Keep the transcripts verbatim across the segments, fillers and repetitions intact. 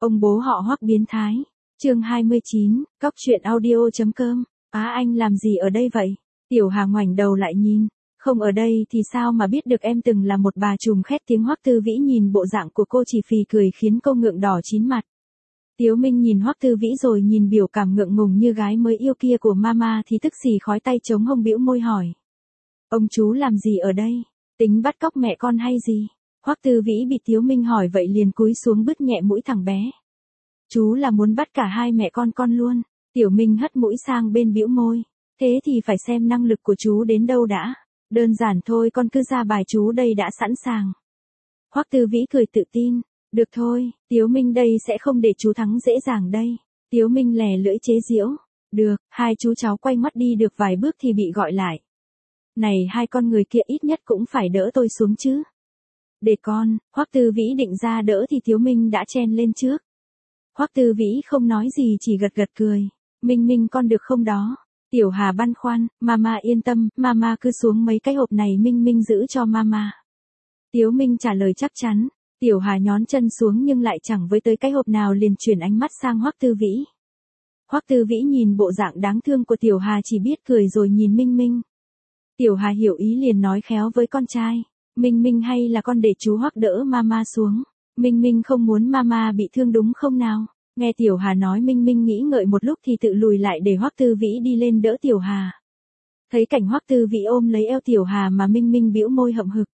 Ông bố họ Hoắc biến thái. Chương hai mươi chín, cóc truyện audio chấm com. Á anh làm gì ở đây vậy? Tiểu Hà ngoảnh đầu lại nhìn. Không ở đây thì sao mà biết được em từng là một bà trùm khét tiếng. Hoắc Tư Vĩ nhìn bộ dạng của cô chỉ phì cười khiến cô ngượng đỏ chín mặt. Tiếu Minh nhìn Hoắc Tư Vĩ rồi nhìn biểu cảm ngượng ngùng như gái mới yêu kia của mama thì tức xì khói tay chống hông bĩu môi hỏi. Ông chú làm gì ở đây? Tính bắt cóc mẹ con hay gì? Hoắc Tư Vĩ bị Tiếu Minh hỏi vậy liền cúi xuống bứt nhẹ mũi thằng bé. Chú là muốn bắt cả hai mẹ con con luôn. Tiểu Minh hất mũi sang bên bĩu môi. Thế thì phải xem năng lực của chú đến đâu đã. Đơn giản thôi, con cứ ra bài, chú đây đã sẵn sàng. Hoắc Tư Vĩ cười tự tin. Được thôi, Tiếu Minh đây sẽ không để chú thắng dễ dàng đây. Tiếu Minh lè lưỡi chế giễu. Được, hai chú cháu quay mắt đi được vài bước thì bị gọi lại. Này, hai con người kia ít nhất cũng phải đỡ tôi xuống chứ. Để con. Hoắc Tư Vĩ định ra đỡ thì Tiếu Minh đã chen lên trước. Hoắc Tư Vĩ không nói gì chỉ gật gật cười. Minh Minh con được không đó? Tiểu Hà băn khoăn. Mama yên tâm, mama cứ xuống mấy cái hộp này Minh Minh giữ cho mama. Tiếu Minh trả lời chắc chắn. Tiểu Hà nhón chân xuống nhưng lại chẳng với tới cái hộp nào liền chuyển ánh mắt sang Hoắc Tư Vĩ. Hoắc Tư Vĩ nhìn bộ dạng đáng thương của Tiểu Hà chỉ biết cười rồi nhìn Minh Minh. Tiểu Hà hiểu ý liền nói khéo với con trai. Minh Minh hay là con để chú Hoắc đỡ mama xuống. Minh Minh không muốn mama bị thương đúng không nào? Nghe Tiểu Hà nói Minh Minh nghĩ ngợi một lúc thì tự lùi lại để Hoắc Tư Vĩ đi lên đỡ Tiểu Hà. Thấy cảnh Hoắc Tư Vĩ ôm lấy eo Tiểu Hà mà Minh Minh bĩu môi hậm hực.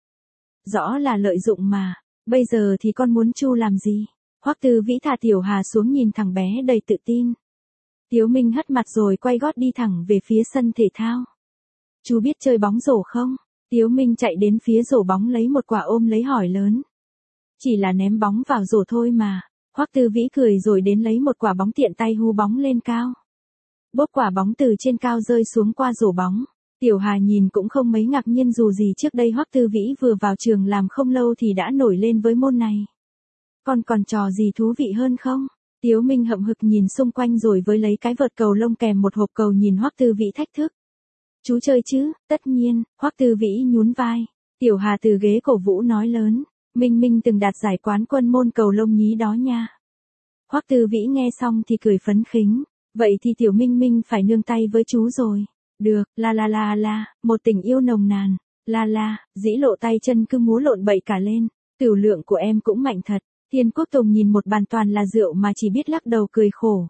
Rõ là lợi dụng mà. Bây giờ thì con muốn chu làm gì? Hoắc Tư Vĩ thả Tiểu Hà xuống nhìn thằng bé đầy tự tin. Tiếu Minh hất mặt rồi quay gót đi thẳng về phía sân thể thao. Chú biết chơi bóng rổ không? Tiếu Minh chạy đến phía rổ bóng lấy một quả ôm lấy hỏi lớn. Chỉ là ném bóng vào rổ thôi mà. Hoắc Tư Vĩ cười rồi đến lấy một quả bóng tiện tay hú bóng lên cao. Bốp quả bóng từ trên cao rơi xuống qua rổ bóng. Tiểu Hà nhìn cũng không mấy ngạc nhiên dù gì trước đây Hoắc Tư Vĩ vừa vào trường làm không lâu thì đã nổi lên với môn này. Còn còn trò gì thú vị hơn không? Tiếu Minh hậm hực nhìn xung quanh rồi với lấy cái vợt cầu lông kèm một hộp cầu nhìn Hoắc Tư Vĩ thách thức. Chú chơi chứ? Tất nhiên. Hoắc Tư Vĩ nhún vai. Tiểu Hà từ ghế cổ vũ nói lớn. Minh Minh từng đạt giải quán quân môn cầu lông nhí đó nha. Hoắc Tư Vĩ nghe xong thì cười phấn khích. Vậy thì tiểu Minh Minh phải nương tay với chú rồi. Được, la la la la, một tình yêu nồng nàn. La la, dĩ lộ tay chân cứ múa lộn bậy cả lên. Tửu lượng của em cũng mạnh thật. Thiên Quốc Tùng nhìn một bàn toàn là rượu mà chỉ biết lắc đầu cười khổ.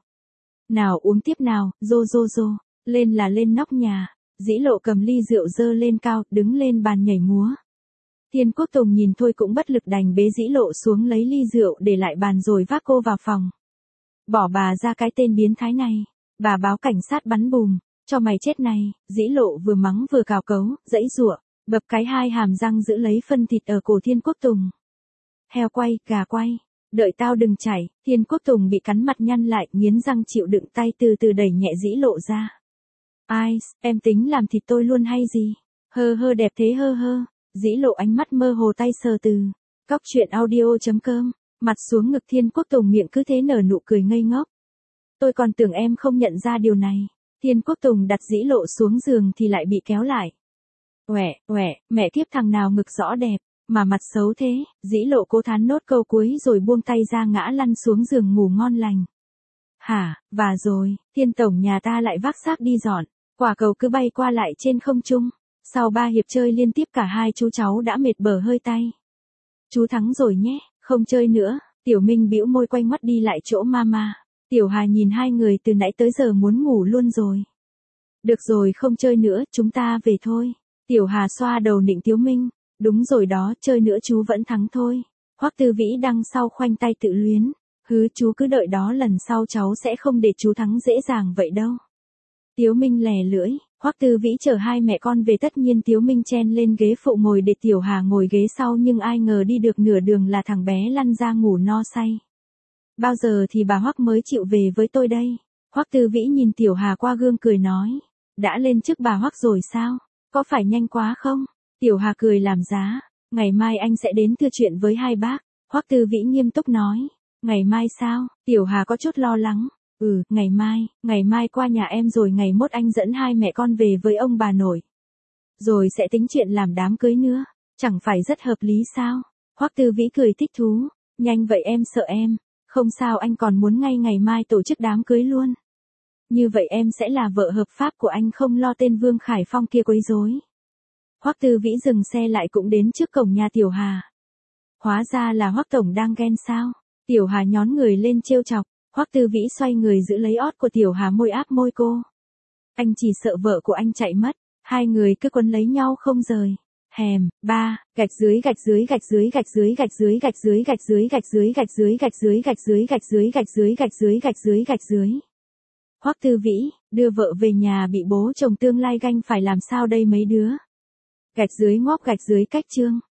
Nào uống tiếp nào, rô rô rô. Lên là lên nóc nhà. Dĩ lộ cầm ly rượu dơ lên cao, đứng lên bàn nhảy múa. Thiên Quốc Tùng nhìn thôi cũng bất lực đành bế dĩ lộ xuống lấy ly rượu để lại bàn rồi vác cô vào phòng. Bỏ bà ra cái tên biến thái này. Bà báo cảnh sát bắn bùm. Cho mày chết này. Dĩ lộ vừa mắng vừa cào cấu, dãy giụa, bập cái hai hàm răng giữ lấy phân thịt ở cổ Thiên Quốc Tùng. Heo quay, gà quay. Đợi tao đừng chảy. Thiên Quốc Tùng bị cắn mặt nhăn lại, nghiến răng chịu đựng tay từ từ đẩy nhẹ dĩ lộ ra. Ai, em tính làm thịt tôi luôn hay gì? Hơ hơ đẹp thế hơ hơ. Dĩ lộ ánh mắt mơ hồ tay sờ từ. Cóc truyện audio chấm com. Mặt xuống ngực Thiên Quốc Tùng miệng cứ thế nở nụ cười ngây ngốc. Tôi còn tưởng em không nhận ra điều này. Thiên Quốc Tùng đặt dĩ lộ xuống giường thì lại bị kéo lại. Uể, uể, mẹ kiếp thằng nào ngực rõ đẹp, mà mặt xấu thế. Dĩ lộ cố thán nốt câu cuối rồi buông tay ra ngã lăn xuống giường ngủ ngon lành. Hả, và rồi, Thiên Tổng nhà ta lại vác xác đi dọn. Quả cầu cứ bay qua lại trên không trung. Sau ba hiệp chơi liên tiếp cả hai chú cháu đã mệt bở hơi tay. Chú thắng rồi nhé, không chơi nữa. Tiểu Minh bĩu môi quay mắt đi lại chỗ mama. Tiểu Hà nhìn hai người từ nãy tới giờ muốn ngủ luôn rồi. Được rồi không chơi nữa, chúng ta về thôi. Tiểu Hà xoa đầu nịnh Tiếu Minh. Đúng rồi đó, chơi nữa chú vẫn thắng thôi. Hoắc Tư Vĩ đằng sau khoanh tay tự luyến. Hứ chú cứ đợi đó, lần sau cháu sẽ không để chú thắng dễ dàng vậy đâu. Tiếu Minh lè lưỡi. Hoắc Tư Vĩ chở hai mẹ con về, tất nhiên Tiếu Minh chen lên ghế phụ ngồi để Tiểu Hà ngồi ghế sau, nhưng ai ngờ đi được nửa đường là thằng bé lăn ra ngủ no say. Bao giờ thì bà Hoắc mới chịu về với tôi đây? Hoắc Tư Vĩ nhìn Tiểu Hà qua gương cười nói. Đã lên chức bà Hoắc rồi sao? Có phải nhanh quá không? Tiểu Hà cười làm giá. Ngày mai anh sẽ đến thưa chuyện với hai bác. Hoắc Tư Vĩ nghiêm túc nói. Ngày mai sao? Tiểu Hà có chút lo lắng. Ừ, ngày mai, ngày mai qua nhà em rồi ngày mốt anh dẫn hai mẹ con về với ông bà nội. Rồi sẽ tính chuyện làm đám cưới nữa. Chẳng phải rất hợp lý sao? Hoắc Tư Vĩ cười thích thú. Nhanh vậy em sợ em. Không sao, anh còn muốn ngay ngày mai tổ chức đám cưới luôn. Như vậy em sẽ là vợ hợp pháp của anh, không lo tên Vương Khải Phong kia quấy rối. Hoắc Tư Vĩ dừng xe lại cũng đến trước cổng nhà Tiểu Hà. Hóa ra là Hoắc tổng đang ghen sao? Tiểu Hà nhón người lên trêu chọc, Hoắc Tư Vĩ xoay người giữ lấy ót của Tiểu Hà, môi áp môi cô. Anh chỉ sợ vợ của anh chạy mất, hai người cứ quấn lấy nhau không rời. Hèm, ba, gạch dưới gạch dưới gạch dưới gạch dưới gạch dưới gạch dưới gạch dưới gạch dưới gạch dưới gạch dưới gạch dưới gạch dưới gạch dưới gạch dưới gạch dưới gạch dưới. Hoắc Tư Vĩ, đưa vợ về nhà bị bố chồng tương lai ganh phải làm sao đây mấy đứa? Gạch dưới ngóp gạch dưới cách chương.